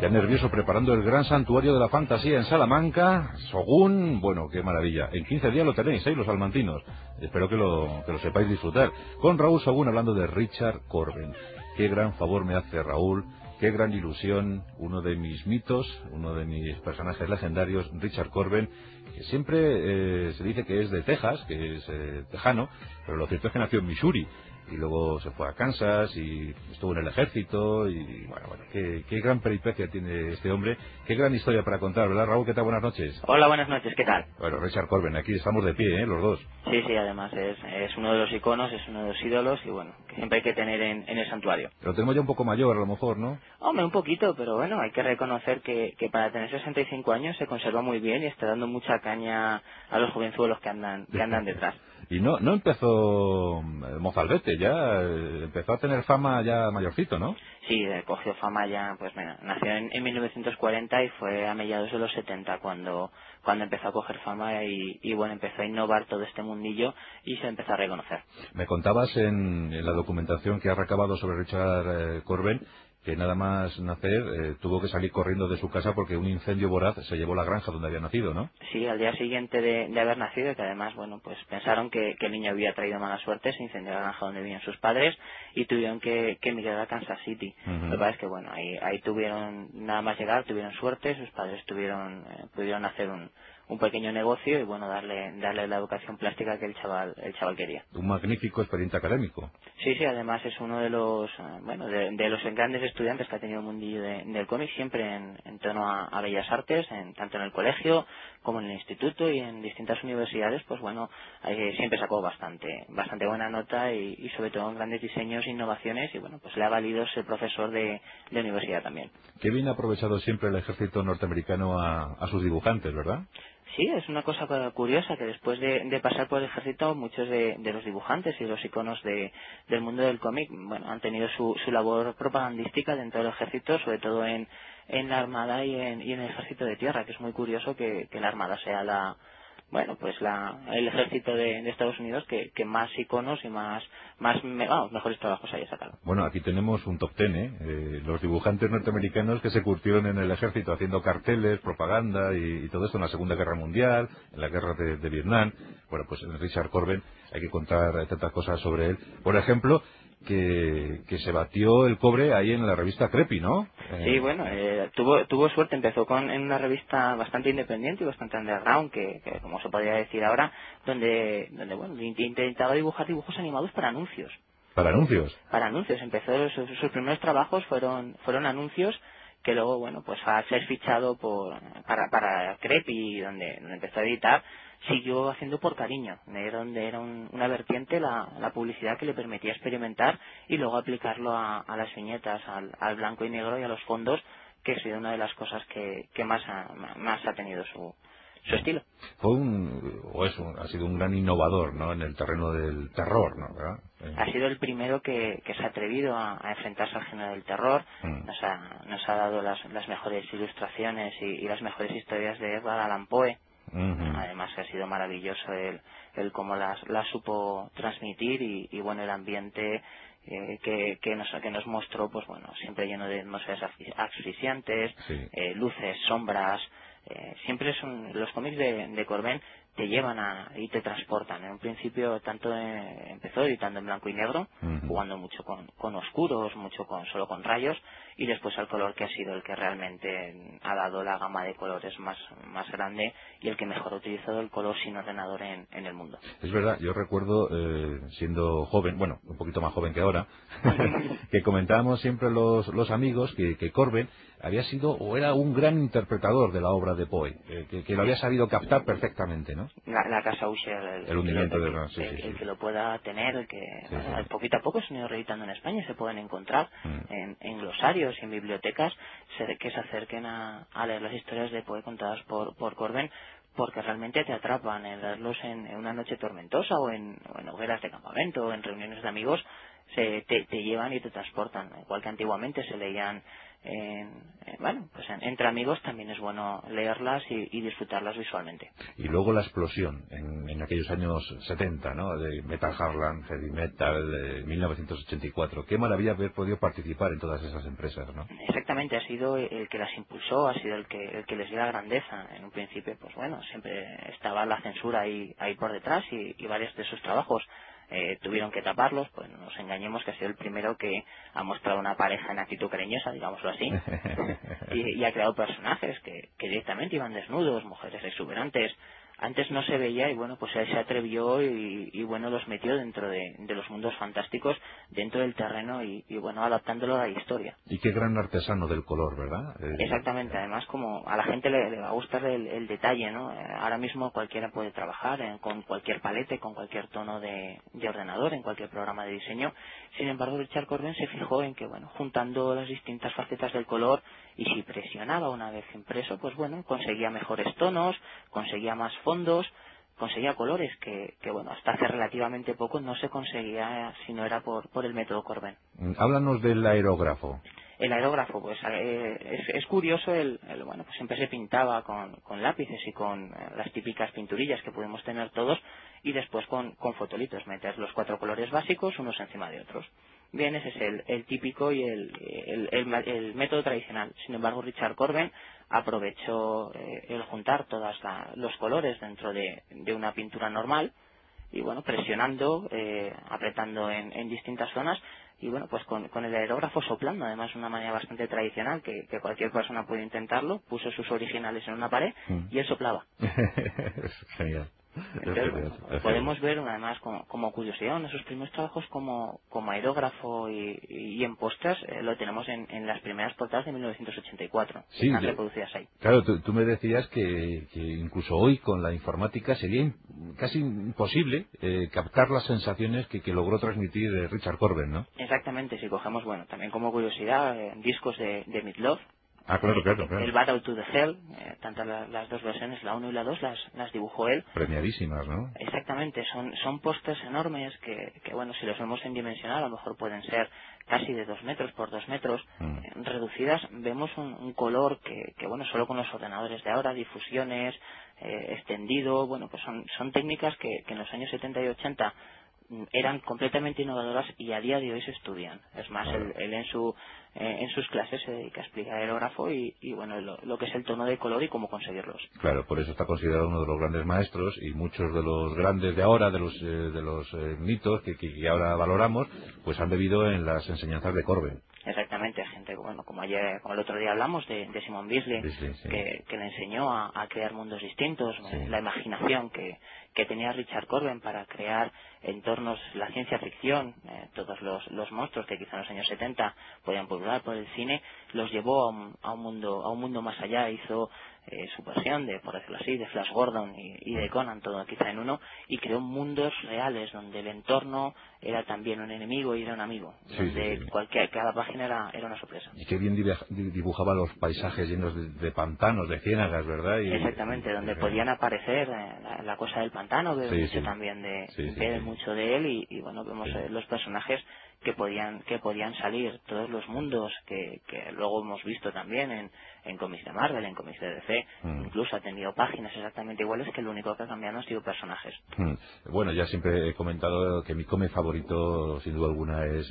ya nervioso preparando el gran santuario de la fantasía en Salamanca. Sogún, bueno, qué maravilla. En 15 días lo tenéis, los salmantinos. Espero que lo sepáis disfrutar. Con Raúl Sogún hablando de Richard Corben. Qué gran favor me hace Raúl, qué gran ilusión, uno de mis mitos, uno de mis personajes legendarios, Richard Corben, que siempre se dice que es de Texas, que es tejano, pero lo cierto es que nació en Missouri. Y luego se fue a Kansas y estuvo en el ejército y bueno, qué gran peripecia tiene este hombre, qué gran historia para contar, ¿verdad, Raúl? ¿Qué tal? Buenas noches. Hola, buenas noches, ¿qué tal? Bueno, Richard Corben, aquí estamos de pie, los dos. Sí, sí, además es uno de los iconos, es uno de los ídolos y bueno, que siempre hay que tener en el santuario. Lo tenemos ya un poco mayor, a lo mejor, ¿no? Hombre, un poquito, pero bueno, hay que reconocer que para tener 65 años se conserva muy bien y está dando mucha caña a los jovenzuelos que andan detrás. Y no empezó mozalbete, ya empezó a tener fama ya mayorcito, ¿no? Sí, cogió fama ya, pues mira, nació en 1940 y fue a mediados de los 70 cuando empezó a coger fama y bueno, empezó a innovar todo este mundillo y se empezó a reconocer. Me contabas en la documentación que has recabado sobre Richard Corben que nada más nacer tuvo que salir corriendo de su casa porque un incendio voraz se llevó la granja donde había nacido, ¿no? Sí, al día siguiente de haber nacido, que además, bueno, pues pensaron que el niño había traído mala suerte, se incendió la granja donde vivían sus padres y tuvieron que emigrar a Kansas City. Lo que pasa es que, bueno, ahí tuvieron, nada más llegar, tuvieron suerte, sus padres pudieron hacer un pequeño negocio y, bueno, darle la educación plástica que el chaval quería. Un magnífico expediente académico. Sí, sí, además es uno de los, de los grandes estudiantes que ha tenido el mundillo del cómic, siempre en torno a bellas artes, tanto en el colegio como en el instituto y en distintas universidades, pues bueno, siempre sacó bastante buena nota y sobre todo en grandes diseños e innovaciones y bueno, pues le ha valido ser profesor de universidad también. Qué bien ha aprovechado siempre el ejército norteamericano a sus dibujantes, ¿verdad? Sí, es una cosa curiosa que después de pasar por el ejército muchos de los dibujantes y los iconos del mundo del cómic, bueno, han tenido su labor propagandística dentro del ejército, sobre todo en la armada y en el ejército de tierra, que es muy curioso que la armada sea el ejército de Estados Unidos que más iconos y mejores trabajos haya sacado. Bueno, aquí tenemos un top ten, los dibujantes norteamericanos que se curtieron en el ejército haciendo carteles, propaganda y todo esto en la Segunda Guerra Mundial, en la guerra de Vietnam. Bueno, pues en Richard Corben hay que contar tantas cosas sobre él. Por ejemplo, que se batió el cobre ahí en la revista Creepy, ¿no? Sí, bueno, tuvo suerte, empezó en una revista bastante independiente y bastante underground, que como se podría decir ahora, donde bueno, intentaba dibujar dibujos animados para anuncios. ¿Para anuncios? Para anuncios, empezó, sus primeros trabajos fueron anuncios que luego, bueno, pues al ser fichado para Creepy, donde empezó a editar, siguió haciendo por cariño, donde era una vertiente la publicidad que le permitía experimentar y luego aplicarlo a las viñetas, al blanco y negro y a los fondos, que ha sido una de las cosas que más ha tenido su estilo. Ha sido un gran innovador, ¿no?, en el terreno del terror, ¿no?, ¿verdad? Ha sido el primero que se ha atrevido a enfrentarse al género del terror. Nos ha dado las mejores ilustraciones y las mejores historias de Edgar Allan Poe. Además que ha sido maravilloso el cómo las supo transmitir y bueno, el ambiente que nos mostró, pues bueno, siempre lleno de atmósferas asfixiantes, sí. Luces, sombras. Siempre los cómics de Corben te llevan y te transportan. En un principio empezó editando en blanco y negro, jugando mucho con oscuros, mucho solo con rayos, y después al color, que ha sido el que realmente ha dado la gama de colores más grande y el que mejor ha utilizado el color sin ordenador en el mundo. Es verdad, yo recuerdo siendo joven, bueno, un poquito más joven que ahora, que comentábamos siempre los amigos que Corben había sido o era un gran interpretador de la obra de Poe, que lo había sabido captar perfectamente, ¿no? La casa Usher, el hundimiento el que lo pueda tener, poquito a poco se han ido reeditando en España, se pueden encontrar en glosarios y en bibliotecas que se acerquen a leer las historias de Poe contadas por Corben, porque realmente te atrapan. En leerlos en una noche tormentosa o en hogueras de campamento o en reuniones de amigos, te llevan y te transportan. Igual que antiguamente se leían entre amigos, también es bueno leerlas y disfrutarlas visualmente. Y luego la explosión en aquellos años 70, ¿no? De Metal Hardline, Heavy Metal, de 1984. Qué maravilla haber podido participar en todas esas empresas, ¿no? Exactamente, ha sido el que las impulsó, ha sido el que les dio la grandeza. En un principio, pues bueno, siempre estaba la censura ahí por detrás y varios de sus trabajos tuvieron que taparlos. Pues no nos engañemos que ha sido el primero que ha mostrado una pareja en actitud cariñosa, digámoslo así, y ha creado personajes que directamente iban desnudos, mujeres exuberantes. Antes no se veía y bueno, pues él se atrevió y bueno, los metió dentro de los mundos fantásticos, dentro del terreno y bueno, adaptándolo a la historia. Y qué gran artesano del color, ¿verdad? Exactamente, además como a la gente le va a gustar el detalle, ¿no? Ahora mismo cualquiera puede trabajar con cualquier palete, con cualquier tono de ordenador, en cualquier programa de diseño. Sin embargo, Richard Corben se fijó en que, bueno, juntando las distintas facetas del color y si presionaba una vez impreso, pues bueno, conseguía mejores tonos, conseguía más fondos, conseguía colores que bueno, hasta hace relativamente poco no se conseguía si no era por el método Corben. Háblanos del aerógrafo. El aerógrafo, pues es curioso, bueno, pues siempre se pintaba con lápices y con las típicas pinturillas que podemos tener todos y después con fotolitos, meter los 4 colores básicos unos encima de otros. Bien, ese es el típico y el método tradicional. Sin embargo, Richard Corben aprovechó el juntar todos los colores dentro de una pintura normal y bueno, presionando, apretando en distintas zonas y bueno, pues con el aerógrafo soplando, además de una manera bastante tradicional que cualquier persona puede intentarlo. Puso sus originales en una pared y él soplaba. Genial. Entonces, podemos ver además como curiosidad en esos primeros trabajos como aerógrafo y en postas lo tenemos en las primeras portadas de 1984, que están reproducidas ahí. Claro, tú me decías que incluso hoy con la informática sería casi imposible captar las sensaciones que logró transmitir Richard Corben, ¿no? Exactamente, si cogemos, bueno, también como curiosidad, discos de Meat Loaf. Claro. El Battle to the Hell, tanto las dos versiones, la 1 y la 2, las dibujó él. Premiadísimas, ¿no? Exactamente, son pósters enormes que, bueno, si los vemos en dimensional, a lo mejor pueden ser casi de 2 metros por 2 metros. Reducidas, vemos un color que, bueno, solo con los ordenadores de ahora, difusiones, extendido, bueno, pues son técnicas que en los años 70 y 80 eran completamente innovadoras y a día de hoy se estudian. Es más, claro. él en sus clases se dedica a explicar aerógrafo y bueno, lo que es el tono de color y cómo conseguirlos. Claro, por eso está considerado uno de los grandes maestros y muchos de los grandes de ahora, de los mitos que ahora valoramos, pues han bebido en las enseñanzas de Corben. Exactamente, gente, bueno, como el otro día hablamos de Simon Bisley, sí. que le enseñó a crear mundos distintos, sí. La imaginación que tenía Richard Corben para crear entornos, la ciencia ficción, todos los monstruos que quizá en los años 70 podían pulular por el cine, los llevó a un mundo más allá. Hizo su versión por decirlo así, de Flash Gordon y de Conan, todo quizá en uno, y creó mundos reales donde el entorno era también un enemigo y era un amigo, donde cada página era una sorpresa. Y qué bien dibujaba los paisajes llenos de pantanos, de ciénagas, ¿verdad? Exactamente, donde podían aparecer la cosa del pantano, veo mucho también mucho de él y bueno, vemos los personajes que podían salir, todos los mundos que luego hemos visto también en cómics de Marvel, en cómics de DC, incluso ha tenido páginas exactamente iguales que lo único que ha cambiado han sido personajes. Bueno, ya siempre he comentado que mi cómic favorito, sin duda alguna, es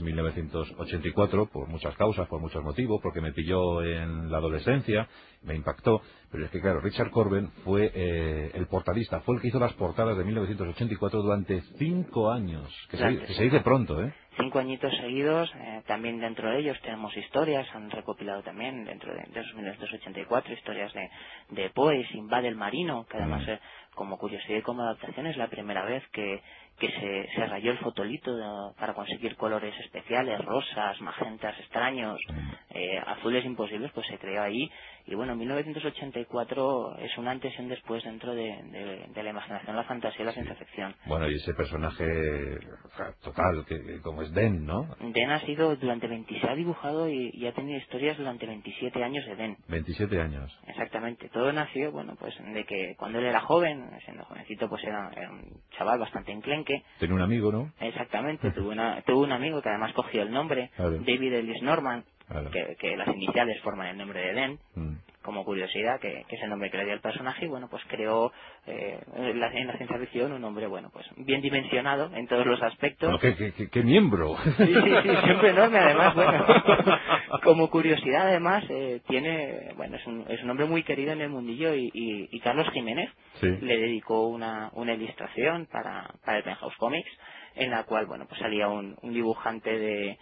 1984, por muchas causas, por muchos motivos, porque me pilló en la adolescencia, me impactó, pero es que claro, Richard Corben fue el portadista, fue el que hizo las portadas de 1984 durante 5 años, que se dice pronto, ¿eh? 5 añitos seguidos, también dentro de ellos tenemos historias, han recopilado también dentro de esos 1984 historias de Poe, Sinbad el Marino, que además como curiosidad y como adaptación es la primera vez que se rayó el fotolito para conseguir colores especiales, rosas, magentas extraños, azules imposibles, pues se creó ahí. Y bueno, 1984 es un antes y un después dentro de la imaginación, la fantasía y la ciencia ficción. Bueno, y ese personaje total, que como es Den, ¿no? Den ha sido durante 26, ha dibujado y ha tenido historias durante 27 años de Den. 27 años. Exactamente. Todo nació, bueno, pues de que cuando él era joven, siendo jovencito, pues era un chaval bastante enclenque, enclenque. Tenía un amigo, ¿no? Exactamente, tuve un amigo que además cogió el nombre, Claro. David Ellis Norman, Claro. que las iniciales forman el nombre de Den, como curiosidad, que es el nombre que le dio al personaje, y bueno, pues creó en la ciencia ficción un hombre, bueno, pues bien dimensionado en todos los aspectos. Bueno, ¿qué miembro? Sí, siempre enorme, además, bueno, como curiosidad, además, bueno, es un hombre muy querido en el mundillo, y Carlos Jiménez le dedicó una ilustración para el Penthouse Comics, en la cual, bueno, pues salía un dibujante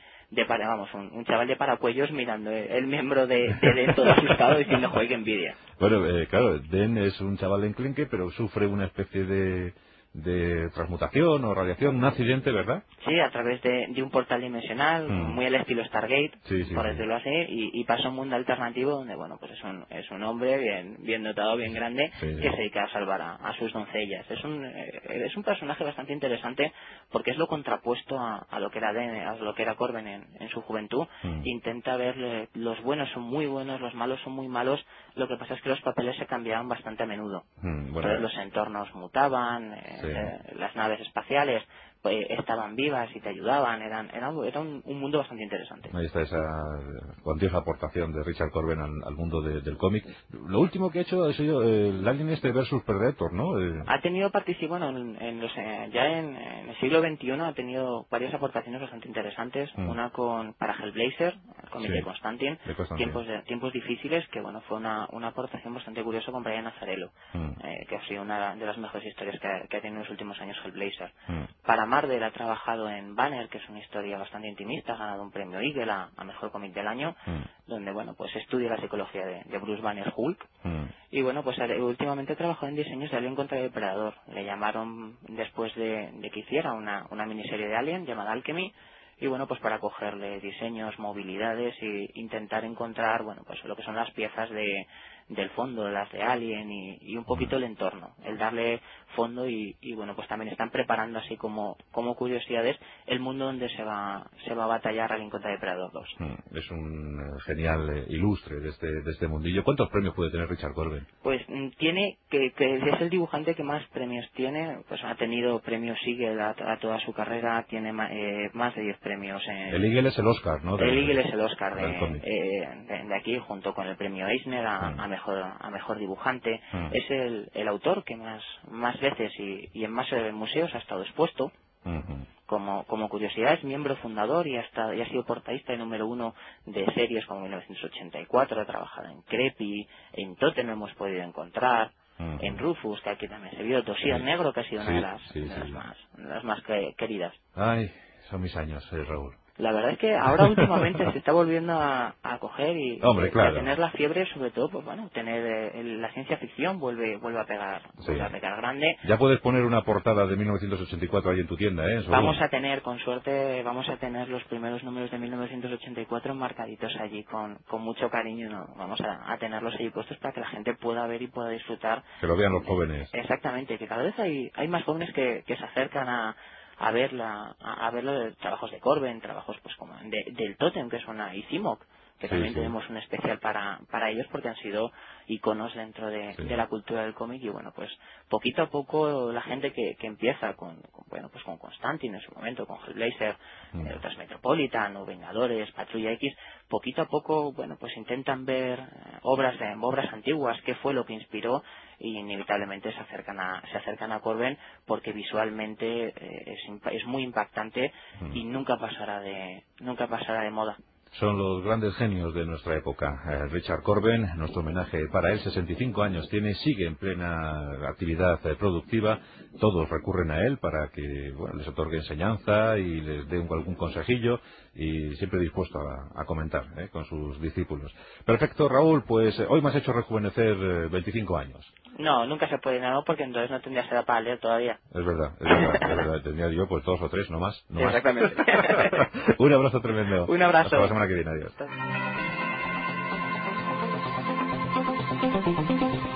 un chaval de paracuellos mirando el miembro de Den todo asustado diciendo, joder, qué envidia. Bueno, claro, Den es un chaval enclenque, pero sufre una especie de transmutación o radiación, un accidente, ¿verdad? Sí, a través de un portal dimensional, muy al estilo Stargate, por decirlo así, y pasa a un mundo alternativo donde, bueno, pues es un hombre bien dotado, bien grande, que se dedica a salvar a sus doncellas. Es un personaje bastante interesante porque es lo contrapuesto a lo que era a lo que era Corben en su juventud. Intenta ver los buenos son muy buenos, los malos son muy malos. Lo que pasa es que los papeles se cambiaban bastante a menudo. Entonces los entornos mutaban, las naves espaciales estaban vivas y te ayudaban, era un mundo bastante interesante. Ahí está esa cuantiosa aportación de Richard Corben al mundo del cómic. Lo último que ha hecho ha sido el Alien versus Predator, ¿no? Ha tenido participación ya en el siglo XXI, ha tenido varias aportaciones bastante interesantes. Una para Hellblazer, el cómic de Constantine, tiempos difíciles, que bueno, fue una aportación bastante curiosa con Brian Azzarello, que ha sido una de las mejores historias que ha tenido en los últimos años Hellblazer. Para Marvel ha trabajado en Banner, que es una historia bastante intimista, ha ganado un premio Eagle a mejor cómic del año, donde bueno, pues estudia la psicología de Bruce Banner Hulk. Y bueno, pues últimamente ha trabajado en diseños de Alien contra el Depredador. Le llamaron después de que hiciera una miniserie de Alien llamada Alchemy, y bueno, pues para cogerle diseños, movilidades e intentar encontrar, bueno, pues lo que son las piezas del fondo, las de Alien y un poquito el entorno, el darle fondo y bueno, pues también están preparando así como curiosidades el mundo donde se va a batallar Alien contra Depredador 2. Es un genial ilustre de este mundillo. ¿Cuántos premios puede tener Richard Corben? Pues tiene que es el dibujante que más premios tiene, pues ha tenido premios Eagle a toda su carrera, tiene más de 10 premios. El Eagle es el Oscar, ¿no? El Eagle es el Oscar de aquí, junto con el premio Eisner a mejor dibujante. Es el autor que más veces y en más museos ha estado expuesto. Como curiosidad, es miembro fundador y ha sido portadista número 1 de series como 1984, ha trabajado en Creepy, en Totem hemos podido encontrar, en Rufus, que aquí también se vio, Dossier Negro, que ha sido una de las más queridas. Ay, son mis años, Raúl. La verdad es que ahora últimamente se está volviendo a coger y a tener la fiebre, sobre todo, pues bueno, tener la ciencia ficción vuelve a pegar grande. Ya puedes poner una portada de 1984 ahí en tu tienda, ¿eh? Vamos a tener, con suerte, los primeros números de 1984 marcaditos allí con mucho cariño, ¿no? Vamos a tenerlos allí puestos para que la gente pueda ver y pueda disfrutar. Que lo vean los jóvenes. Exactamente, que cada vez hay más jóvenes que se acercan a ver los trabajos de Corben, trabajos pues como del Totem, que es y Cimoc, que también tenemos un especial para ellos porque han sido iconos dentro de la cultura del cómic. Y bueno, pues poquito a poco la gente que empieza con Constantine en su momento, con Hellblazer, otras Metropolitan o Vengadores, Patrulla X, poquito a poco, bueno, pues intentan ver obras antiguas, qué fue lo que inspiró, y inevitablemente se acercan a Corben porque visualmente es muy impactante y nunca pasará de moda. Son los grandes genios de nuestra época. Richard Corben, nuestro homenaje para él, 65 años tiene, sigue en plena actividad productiva. Todos recurren a él para que les otorgue enseñanza y les dé algún consejillo, y siempre dispuesto a comentar con sus discípulos. Perfecto, Raúl, pues hoy me has hecho rejuvenecer 25 años. No, nunca se puede, no, porque entonces no tendrías edad para leer todavía. Es verdad. Tendría yo pues 2 o 3, no más. Exactamente. Un abrazo tremendo. Un abrazo. Hasta la semana que viene, adiós.